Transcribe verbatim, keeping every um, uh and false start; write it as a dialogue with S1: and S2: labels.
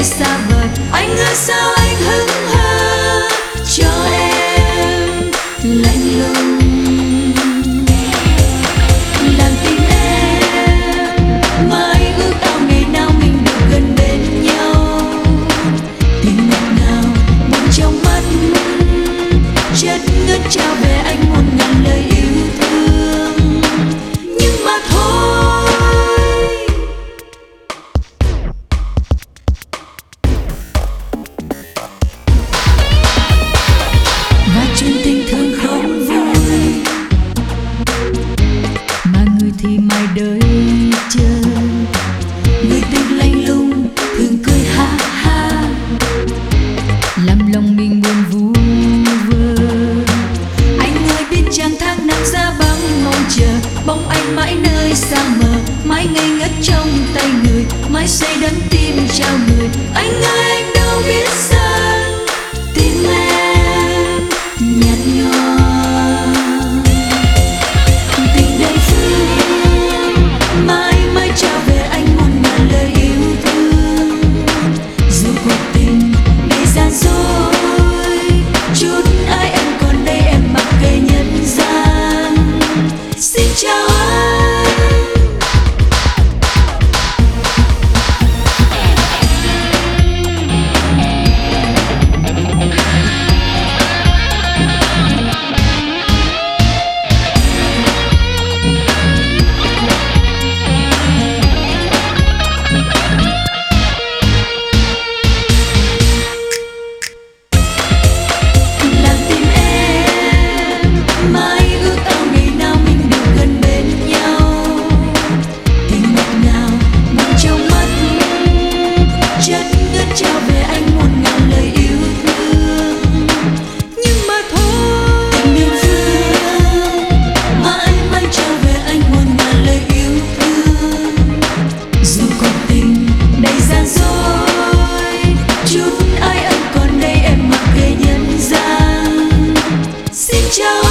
S1: xa vời. Anh ơi sao anh hững hờ cho em lạnh lùng, làm tim em mãi ước ao ngày nào mình được gần bên nhau. Tình ngọt ngào buồn trong mắt chất ngất trao về anh một ngàn lời yêu thương, nhưng mà thôi. Và chuyện tình thường không vui, mà người thì mãi đợi chờ. Người tình lạnh lùng thường cười ha ha, làm lòng mình buồn vu vơ. Anh ơi biết chăng tháng năm ra băng mong chờ, bóng anh mãi nơi xa mờ, mãi ngây ngất trong tay người, mãi say đắm tim trao người. Anh ơi anh đâu biết rằng tim em nhạt nhòa, tình đơn phương mãi mãi trao về anh một ngàn lời yêu thương. Dù cuộc tình đầy gian dối, chút ai em còn đây em mặc kệ nhân gian. Xin chào anh. Trao về anh một ngàn lời yêu thương, nhưng mà thôi. Tình đơn phương mãi mãi trao về anh một ngàn lời yêu thương. Dù cuộc tình đầy gian dối, chút ai ân còn đây em mặc kệ nhân gian. Xin chào.